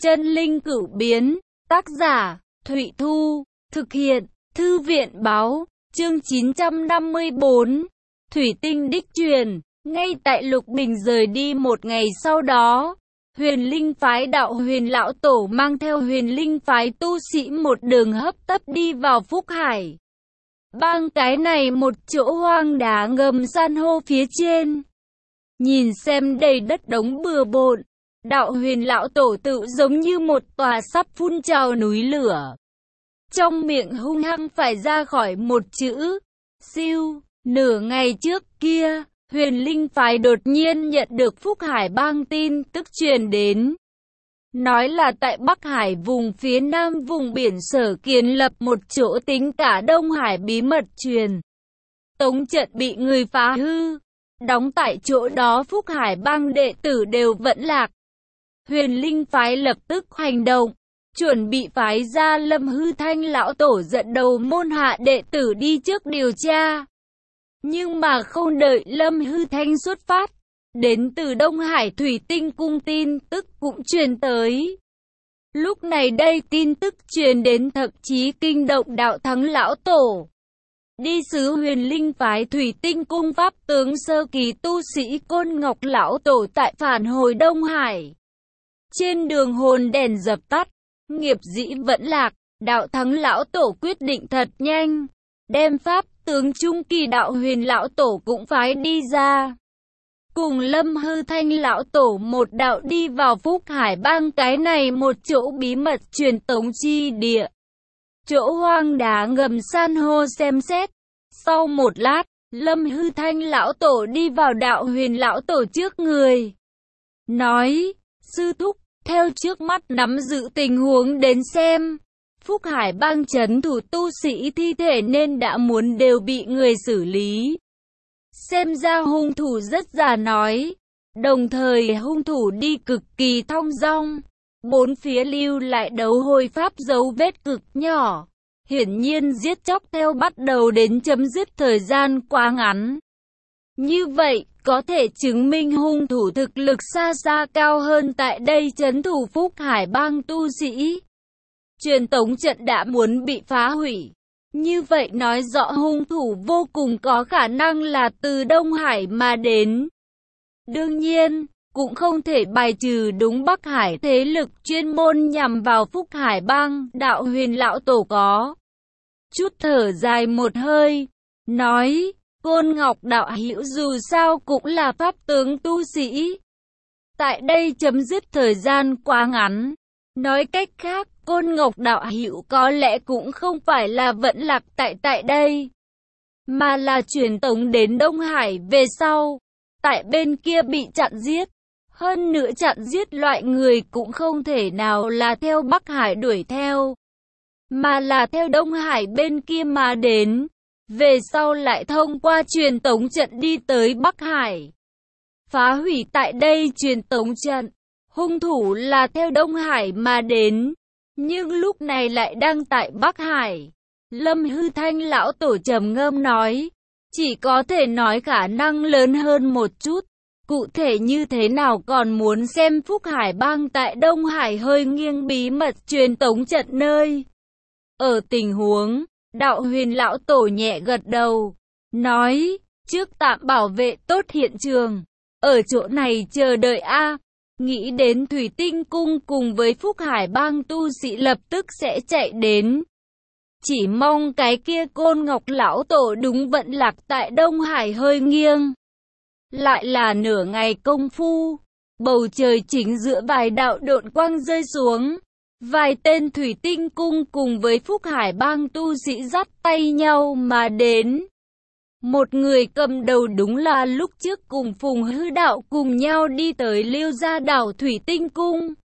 Chân linh cửu biến, tác giả, Thụy Thu, thực hiện, Thư viện Báo, chương 954, Thủy tinh đích truyền. Ngay tại Lục Bình rời đi một ngày sau đó, Huyền Linh phái đạo Huyền Lão Tổ mang theo Huyền Linh phái tu sĩ một đường hấp tấp đi vào Phúc Hải. Bang cái này một chỗ hoang đá ngầm san hô phía trên. Nhìn xem đầy đất đống bừa bộn, đạo Huyền Lão Tổ tự giống như một tòa sắp phun trào núi lửa. Trong miệng hung hăng phải ra khỏi một chữ, siêu. Nửa ngày trước kia, Huyền Linh phái đột nhiên nhận được Phúc Hải bang tin tức truyền đến. Nói là tại Bắc Hải vùng phía nam vùng biển Sở kiến lập một chỗ tính cả Đông Hải bí mật truyền tống trận bị người phá hư. Đóng tại chỗ đó Phúc Hải bang đệ tử đều vẫn lạc. Huyền Linh phái lập tức hành động, chuẩn bị phái ra Lâm Hư Thanh Lão Tổ dẫn đầu môn hạ đệ tử đi trước điều tra. Nhưng mà không đợi Lâm Hư Thanh xuất phát, đến từ Đông Hải Thủy Tinh Cung tin tức cũng truyền tới. Lúc này đây tin tức truyền đến thậm chí kinh động Đạo Thắng Lão Tổ. Đi sứ Huyền Linh phái Thủy Tinh Cung pháp tướng sơ kỳ tu sĩ Côn Ngọc Lão Tổ tại phản hồi Đông Hải. Trên đường hồn đèn dập tắt, nghiệp dĩ vẫn lạc, Đạo Thắng Lão Tổ quyết định thật nhanh, đem pháp tướng Trung Kỳ Đạo Huyền Lão Tổ cũng phái đi ra. Cùng Lâm Hư Thanh Lão Tổ một đạo đi vào Phúc Hải bang cái này một chỗ bí mật truyền tống chi địa. Chỗ hoang đá ngầm san hô xem xét. Sau một lát, Lâm Hư Thanh Lão Tổ đi vào Đạo Huyền Lão Tổ trước người. Nói, sư thúc, theo trước mắt nắm giữ tình huống đến xem. Phúc Hải bang trấn thủ tu sĩ thi thể nên đã muốn đều bị người xử lý. Xem ra hung thủ rất già nói. Đồng thời hung thủ đi cực kỳ thong dong. Bốn phía lưu lại đấu hồi pháp dấu vết cực nhỏ. Hiển nhiên giết chóc theo bắt đầu đến chấm dứt thời gian quá ngắn. Như vậy, có thể chứng minh hung thủ thực lực xa xa cao hơn tại đây trấn thủ Phúc Hải bang tu sĩ. Truyền tống trận đã muốn bị phá hủy. Như vậy nói rõ hung thủ vô cùng có khả năng là từ Đông Hải mà đến. Đương nhiên, cũng không thể bài trừ đúng Bắc Hải thế lực chuyên môn nhằm vào Phúc Hải bang. Đạo Huyền Lão Tổ có chút thở dài một hơi, nói, Côn Ngọc đạo hữu dù sao cũng là pháp tướng tu sĩ. Tại đây chấm dứt thời gian quá ngắn. Nói cách khác, Côn Ngọc đạo hữu có lẽ cũng không phải là vẫn lạc tại đây, mà là truyền tống đến Đông Hải về sau, tại bên kia bị chặn giết. Hơn nữa chặn giết loại người cũng không thể nào là theo Bắc Hải đuổi theo, mà là theo Đông Hải bên kia mà đến, về sau lại thông qua truyền tống trận đi tới Bắc Hải, phá hủy tại đây truyền tống trận. Hung thủ là theo Đông Hải mà đến, nhưng lúc này lại đang tại Bắc Hải. Lâm Hư Thanh Lão Tổ trầm ngâm nói, chỉ có thể nói khả năng lớn hơn một chút. Cụ thể như thế nào còn muốn xem Phúc Hải bang tại Đông Hải hơi nghiêng bí mật truyền tống trận nơi. Ở tình huống, Đạo Huyền Lão Tổ nhẹ gật đầu, nói, trước tạm bảo vệ tốt hiện trường, ở chỗ này chờ đợi a. Nghĩ đến Thủy Tinh Cung cùng với Phúc Hải bang tu sĩ lập tức sẽ chạy đến. Chỉ mong cái kia Côn Ngọc Lão Tổ đúng vẫn lạc tại Đông Hải hơi nghiêng. Lại là nửa ngày công phu, bầu trời chính giữa vài đạo độn quang rơi xuống. Vài tên Thủy Tinh Cung cùng với Phúc Hải bang tu sĩ dắt tay nhau mà đến. Một người cầm đầu đúng là lúc trước cùng Phùng Hư Đạo cùng nhau đi tới Liêu Gia đảo Thủy Tinh Cung.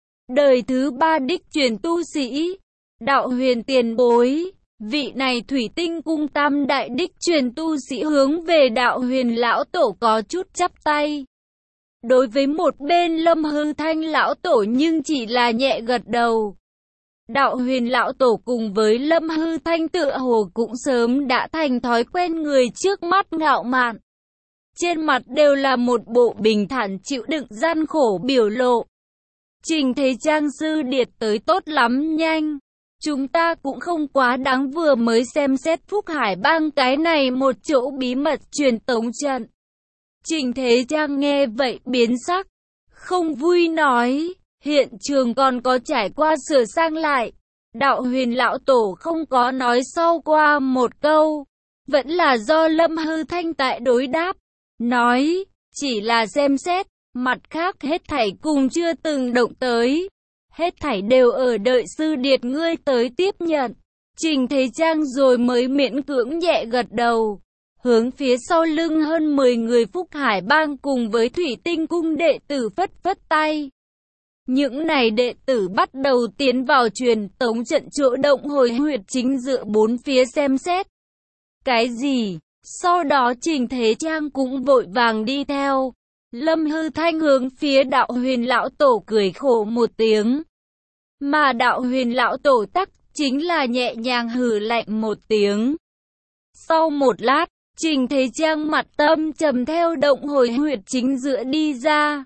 Đời thứ ba đích truyền tu sĩ, Đạo Huyền tiền bối. Vị này Thủy Tinh Cung tam đại đích truyền tu sĩ hướng về Đạo Huyền Lão Tổ có chút chắp tay. Đối với một bên Lâm Hư Thanh Lão Tổ nhưng chỉ là nhẹ gật đầu. Đạo Huyền Lão Tổ cùng với Lâm Hư Thanh tựa hồ cũng sớm đã thành thói quen người trước mắt ngạo mạn. Trên mặt đều là một bộ bình thản chịu đựng gian khổ biểu lộ. Trình Thế Trang sư điệt tới tốt lắm, nhanh. Chúng ta cũng không quá đáng, vừa mới xem xét Phúc Hải Bang cái này một chỗ bí mật truyền tống trận. Trình Thế Trang nghe vậy biến sắc, không vui nói, hiện trường còn có trải qua sửa sang lại. Đạo Huyền lão tổ không có nói sau qua một câu, vẫn là do Lâm Hư Thanh tại đối đáp, nói, chỉ là xem xét, mặt khác hết thảy cùng chưa từng động tới. Hết thảy đều ở đợi sư điệt ngươi tới tiếp nhận. Trình Thế Trang rồi mới miễn cưỡng nhẹ gật đầu. Hướng phía sau lưng hơn 10 người Phúc Hải Bang cùng với Thủy Tinh Cung đệ tử phất phất tay. Những này đệ tử bắt đầu tiến vào truyền tống trận chỗ động hồi huyệt chính dựa bốn phía xem xét. Cái gì? Sau đó Trình Thế Trang cũng vội vàng đi theo. Lâm Hư Thanh hướng phía Đạo Huyền lão tổ cười khổ một tiếng. Mà Đạo Huyền lão tổ tắc chính là nhẹ nhàng hừ lạnh một tiếng. Sau một lát, Trình Thế Trang mặt tâm trầm theo động hồi huyệt chính giữa đi ra.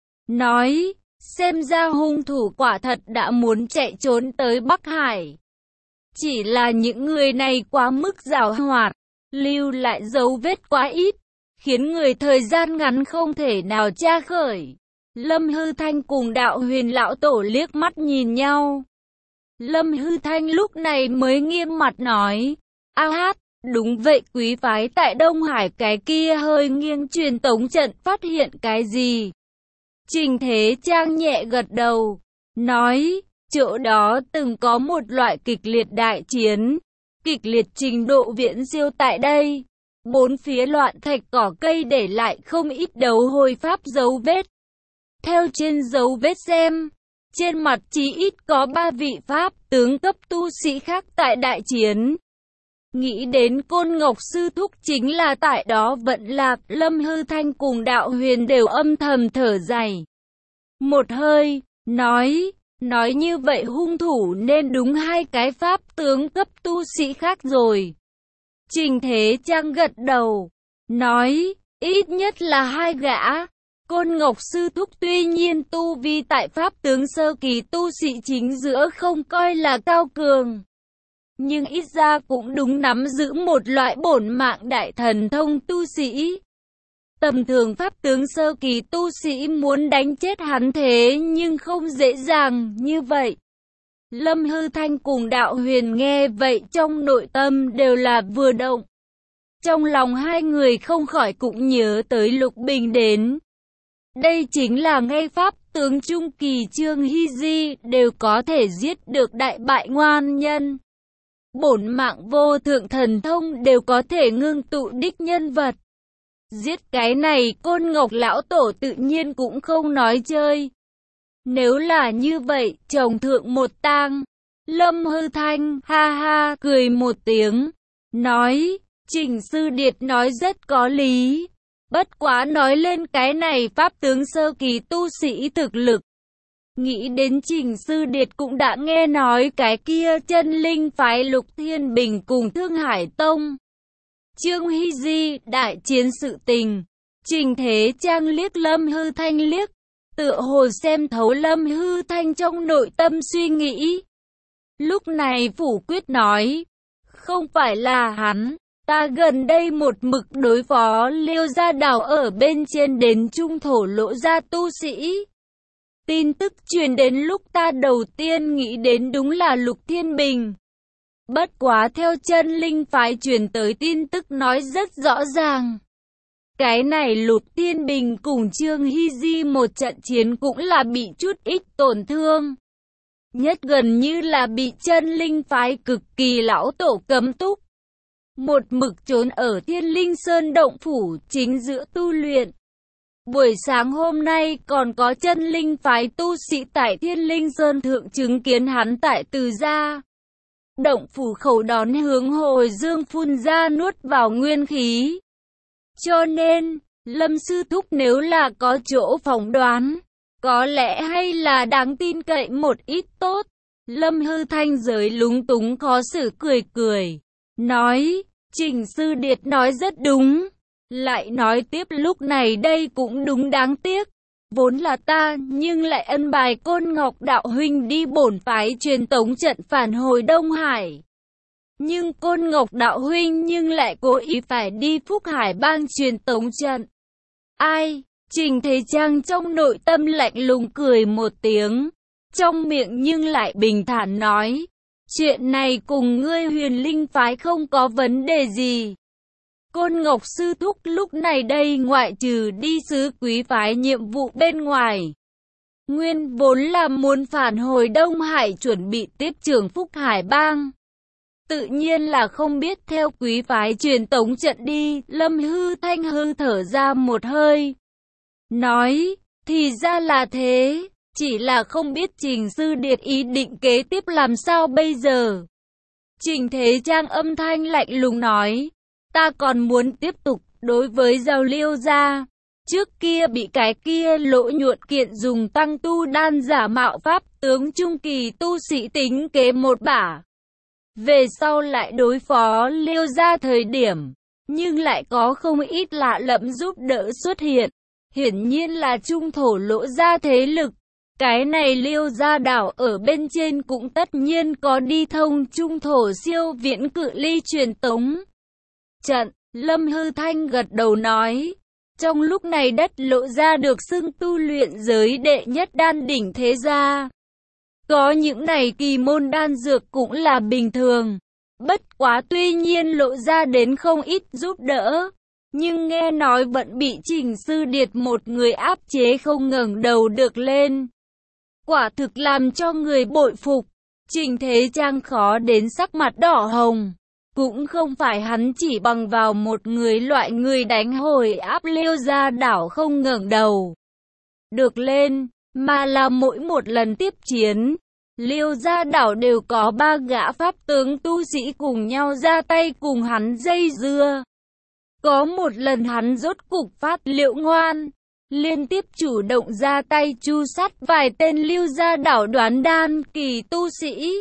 Nói, xem ra hung thủ quả thật đã muốn chạy trốn tới Bắc Hải. Chỉ là những người này quá mức giàu hoạt, lưu lại dấu vết quá ít, khiến người thời gian ngắn không thể nào tra khởi. Lâm Hư Thanh cùng Đạo Huyền lão tổ liếc mắt nhìn nhau. Lâm Hư Thanh lúc này mới nghiêm mặt nói, a hát, đúng vậy, quý phái tại Đông Hải cái kia hơi nghiêng truyền tống trận phát hiện cái gì? Trình Thế Trang nhẹ gật đầu, nói, chỗ đó từng có một loại kịch liệt đại chiến, kịch liệt trình độ viễn siêu tại đây. Bốn phía loạn thạch cỏ cây để lại không ít đấu hồi pháp dấu vết. Theo trên dấu vết xem, trên mặt chí ít có 3 vị pháp tướng cấp tu sĩ khác tại đại chiến. Nghĩ đến Côn Ngọc sư thúc chính là tại đó vận lạc, Lâm Hư Thanh cùng Đạo Huyền đều âm thầm thở dài một hơi, nói như vậy hung thủ nên đúng 2 cái pháp tướng cấp tu sĩ khác rồi. Trình Thế Trang gật đầu, nói, ít nhất là 2 gã. Côn Ngọc sư thúc tuy nhiên tu vi tại pháp tướng sơ kỳ tu sĩ chính giữa không coi là cao cường, nhưng ít ra cũng đúng nắm giữ một loại bổn mạng đại thần thông tu sĩ. Tầm thường pháp tướng sơ kỳ tu sĩ muốn đánh chết hắn thế nhưng không dễ dàng như vậy. Lâm Hư Thanh cùng Đạo Huyền nghe vậy trong nội tâm đều là vừa động. Trong lòng hai người không khỏi cũng nhớ tới Lục Bình đến. Đây chính là ngay pháp tướng trung kỳ Trương Hy Di đều có thể giết được đại bại ngoan nhân. Bổn mạng vô thượng thần thông đều có thể ngưng tụ đích nhân vật. Giết cái này Côn Ngọc lão tổ tự nhiên cũng không nói chơi. Nếu là như vậy, chồng thượng một tang. Lâm Hư Thanh ha ha cười một tiếng, nói, Trình sư điệt nói rất có lý. Bất quá nói lên cái này pháp tướng sơ kỳ tu sĩ thực lực. Nghĩ đến Trình sư điệt cũng đã nghe nói cái kia chân linh phái Lục Thiên Bình cùng Thương Hải Tông. Trương Hy Di đại chiến sự tình. Trình Thế Trang liếc Lâm Hư Thanh liếc, tựa hồ xem thấu Lâm Hư Thanh trong nội tâm suy nghĩ. Lúc này phủ quyết nói, không phải là hắn, ta gần đây một mực đối phó Liêu Gia Đảo ở bên trên đến trung thổ Lỗ gia tu sĩ. Tin tức truyền đến lúc ta đầu tiên nghĩ đến đúng là Lục Thiên Bình. Bất quá theo chân linh phái truyền tới tin tức nói rất rõ ràng. Cái này Lục Thiên Bình cùng Trương Hy Di một trận chiến cũng là bị chút ít tổn thương. Nhất gần như là bị chân linh phái cực kỳ lão tổ cấm túc. Một mực trốn ở Thiên Linh Sơn động phủ chính giữa tu luyện. Buổi sáng hôm nay còn có chân linh phái tu sĩ tại Thiên Linh Sơn thượng chứng kiến hắn tại Từ Gia. Động phủ khẩu đón hướng hồi dương phun ra nuốt vào nguyên khí. Cho nên, Lâm sư thúc nếu là có chỗ phỏng đoán, có lẽ hay là đáng tin cậy một ít tốt. Lâm Hư Thanh giới lúng túng khó xử cười cười, nói, Trình sư điệt nói rất đúng. Lại nói tiếp lúc này đây cũng đúng đáng tiếc. Vốn là ta, nhưng lại ân bài Côn Ngọc đạo huynh đi bổn phái truyền tống trận phản hồi Đông Hải. Nhưng Côn Ngọc đạo huynh nhưng lại cố ý phải đi Phúc Hải bang truyền tống trận. Ai? Trình Thế Trang trong nội tâm lạnh lùng cười một tiếng, trong miệng nhưng lại bình thản nói, chuyện này cùng ngươi Huyền Linh phái không có vấn đề gì. Côn Ngọc sư thúc lúc này đây ngoại trừ đi sứ quý phái nhiệm vụ bên ngoài, nguyên vốn là muốn phản hồi Đông Hải chuẩn bị tiếp trưởng Phúc Hải bang. Tự nhiên là không biết theo quý phái truyền tống trận đi. Lâm Hư Thanh hư thở ra một hơi, nói, thì ra là thế, chỉ là không biết Trình sư điệt ý định kế tiếp làm sao bây giờ. Trình Thế Trang âm thanh lạnh lùng nói, ta còn muốn tiếp tục đối với Giao Liêu gia. Trước kia bị cái kia Lỗ Nhuận Kiện dùng tăng tu đan giả mạo pháp tướng trung kỳ tu sĩ tính kế một bả. Về sau lại đối phó Liêu gia thời điểm, nhưng lại có không ít lạ lẫm giúp đỡ xuất hiện. Hiển nhiên là trung thổ Lỗ gia thế lực. Cái này Liêu gia đảo ở bên trên cũng tất nhiên có đi thông trung thổ siêu viễn cự ly truyền tống trận. Lâm Hư Thanh gật đầu nói, trong lúc này đất Lỗ gia được xưng tu luyện giới đệ nhất đan đỉnh thế gia. Có những này kỳ môn đan dược cũng là bình thường. Bất quá tuy nhiên Lỗ gia đến không ít giúp đỡ, nhưng nghe nói vẫn bị Trình sư điệt một người áp chế không ngẩng đầu được lên. Quả thực làm cho người bội phục. Trình Thế Trang khó đến sắc mặt đỏ hồng. Cũng không phải hắn chỉ bằng vào một người loại người đánh hồi áp Liêu gia đảo không ngẩng đầu được lên, mà là mỗi một lần tiếp chiến, Liêu gia đảo đều có 3 gã pháp tướng tu sĩ cùng nhau ra tay cùng hắn dây dưa. Có một lần hắn rốt cục phát liệu ngoan, liên tiếp chủ động ra tay chu sát vài tên Liêu gia đảo đoán đan kỳ tu sĩ.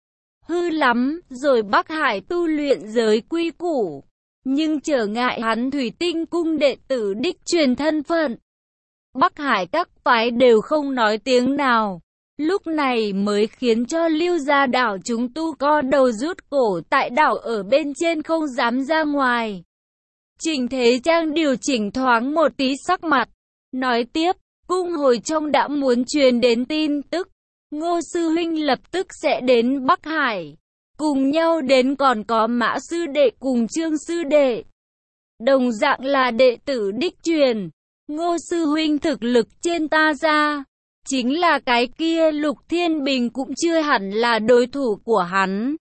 Hư lắm, rồi Bắc Hải tu luyện giới quy củ, nhưng trở ngại hắn Thủy Tinh cung đệ tử đích truyền thân phận. Bắc Hải các phái đều không nói tiếng nào, lúc này mới khiến cho Liêu gia đảo chúng tu co đầu rút cổ tại đảo ở bên trên không dám ra ngoài. Trình Thế Trang điều chỉnh thoáng một tí sắc mặt, nói tiếp, cung hồi trong đã muốn truyền đến tin tức. Ngô sư huynh lập tức sẽ đến Bắc Hải, cùng nhau đến còn có Mã sư đệ cùng Trương sư đệ. Đồng dạng là đệ tử đích truyền, Ngô sư huynh thực lực trên ta ra, chính là cái kia Lục Thiên Bình cũng chưa hẳn là đối thủ của hắn.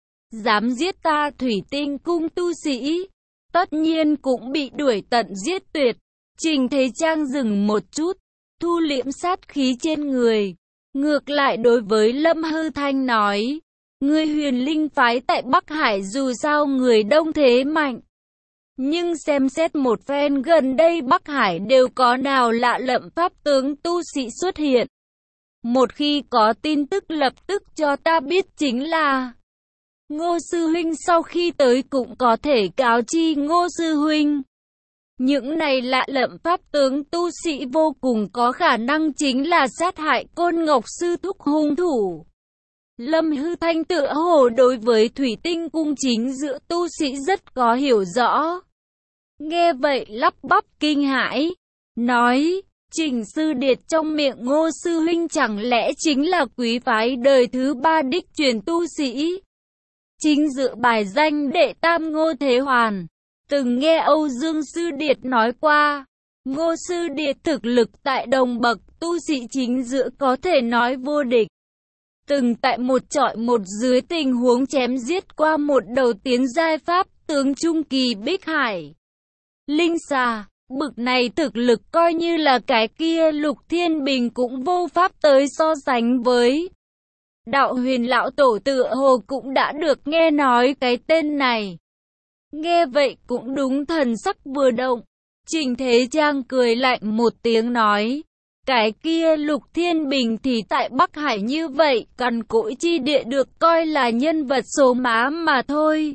Dám giết ta Thủy Tinh cung tu sĩ, tất nhiên cũng bị đuổi tận giết tuyệt. Trình Thế Trang dừng một chút, thu liễm sát khí trên người. Ngược lại đối với Lâm Hư Thanh nói, người Huyền Linh phái tại Bắc Hải dù sao người đông thế mạnh. Nhưng xem xét một phen gần đây Bắc Hải đều có nào lạ lẫm pháp tướng tu sĩ xuất hiện. Một khi có tin tức lập tức cho ta biết chính là Ngô sư huynh, sau khi tới cũng có thể cáo chi Ngô sư huynh. Những này lạ lẫm pháp tướng tu sĩ vô cùng có khả năng chính là sát hại Côn Ngọc sư thúc hung thủ. Lâm Hư Thanh tựa hồ đối với Thủy Tinh cung chính giữa tu sĩ rất có hiểu rõ. Nghe vậy lắp bắp kinh hãi, nói, Trình sư điệt trong miệng Ngô sư huynh chẳng lẽ chính là quý phái đời thứ 3 đích truyền tu sĩ. Chính dự bài danh đệ tam Ngô Thế Hoàn. Từng nghe Âu Dương Sư Điệt nói qua, Ngô Sư Điệt thực lực tại đồng bậc tu sĩ chính giữa có thể nói vô địch. Từng tại một trọi một dưới tình huống chém giết qua một đầu tiến giai pháp tướng trung kỳ Bích Hải Linh Xà, bực này thực lực coi như là cái kia Lục Thiên Bình cũng vô pháp tới so sánh với. Đạo Huyền lão tổ tựa hồ cũng đã được nghe nói cái tên này. Nghe vậy cũng đúng, thần sắc vừa động. Trình Thế Trang cười lạnh một tiếng nói, cái kia Lục Thiên Bình thì tại Bắc Hải như vậy, cằn cỗi chi địa được coi là nhân vật số má mà thôi.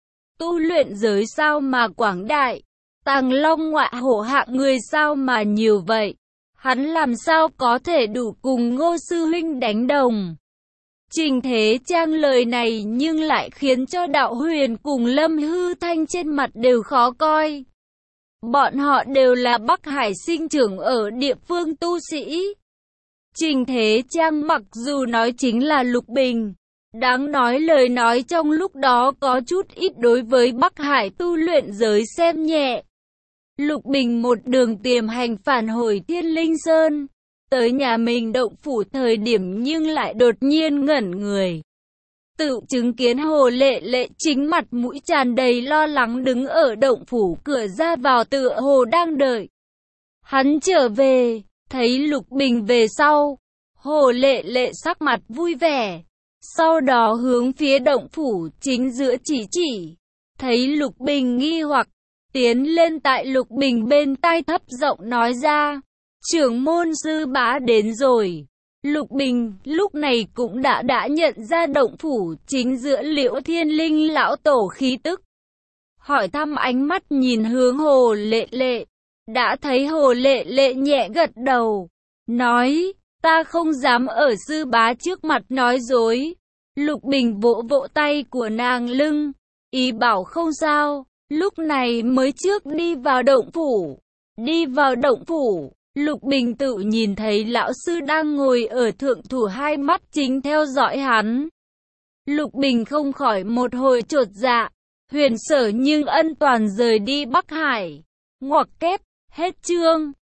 Tu luyện giới sao mà quảng đại, Tàng Long ngoại hổ hạng người sao mà nhiều vậy. hắn làm sao có thể đủ cùng Ngô sư huynh đánh đồng. Trình Thế Trang lời này nhưng lại khiến cho Đạo Huyền cùng Lâm Hư Thanh trên mặt đều khó coi. Bọn họ đều là Bắc Hải sinh trưởng ở địa phương tu sĩ. Trình Thế Trang mặc dù nói chính là Lục Bình, đáng nói lời nói trong lúc đó có chút ít đối với Bắc Hải tu luyện giới xem nhẹ. Lục Bình một đường tiềm hành phản hồi Thiên Linh Sơn, tới nhà mình động phủ thời điểm nhưng lại đột nhiên ngẩn người. Tự chứng kiến Hồ Lệ Lệ chính mặt mũi tràn đầy lo lắng đứng ở động phủ cửa ra vào tựa hồ đang đợi hắn trở về. Thấy Lục Bình về sau, Hồ Lệ Lệ sắc mặt vui vẻ, sau đó hướng phía động phủ chính giữa chỉ. Thấy Lục Bình nghi hoặc, tiến lên tại Lục Bình bên tai thấp giọng nói ra, trưởng môn sư bá đến rồi. Lục Bình lúc này cũng đã nhận ra động phủ chính giữa Liễu Thiên Linh lão tổ khí tức. Hỏi thăm ánh mắt nhìn hướng Hồ Lệ Lệ, đã thấy Hồ Lệ Lệ nhẹ gật đầu, nói, ta không dám ở sư bá trước mặt nói dối. Lục Bình vỗ vỗ tay của nàng lưng, ý bảo không sao, lúc này mới trước đi vào động phủ. Đi vào động phủ, Lục Bình tự nhìn thấy lão sư đang ngồi ở thượng thủ, hai mắt chính theo dõi hắn. Lục Bình không khỏi một hồi chột dạ. Huyền Sở nhưng ân toàn rời đi Bắc Hải. Ngoặc kép, hết chương.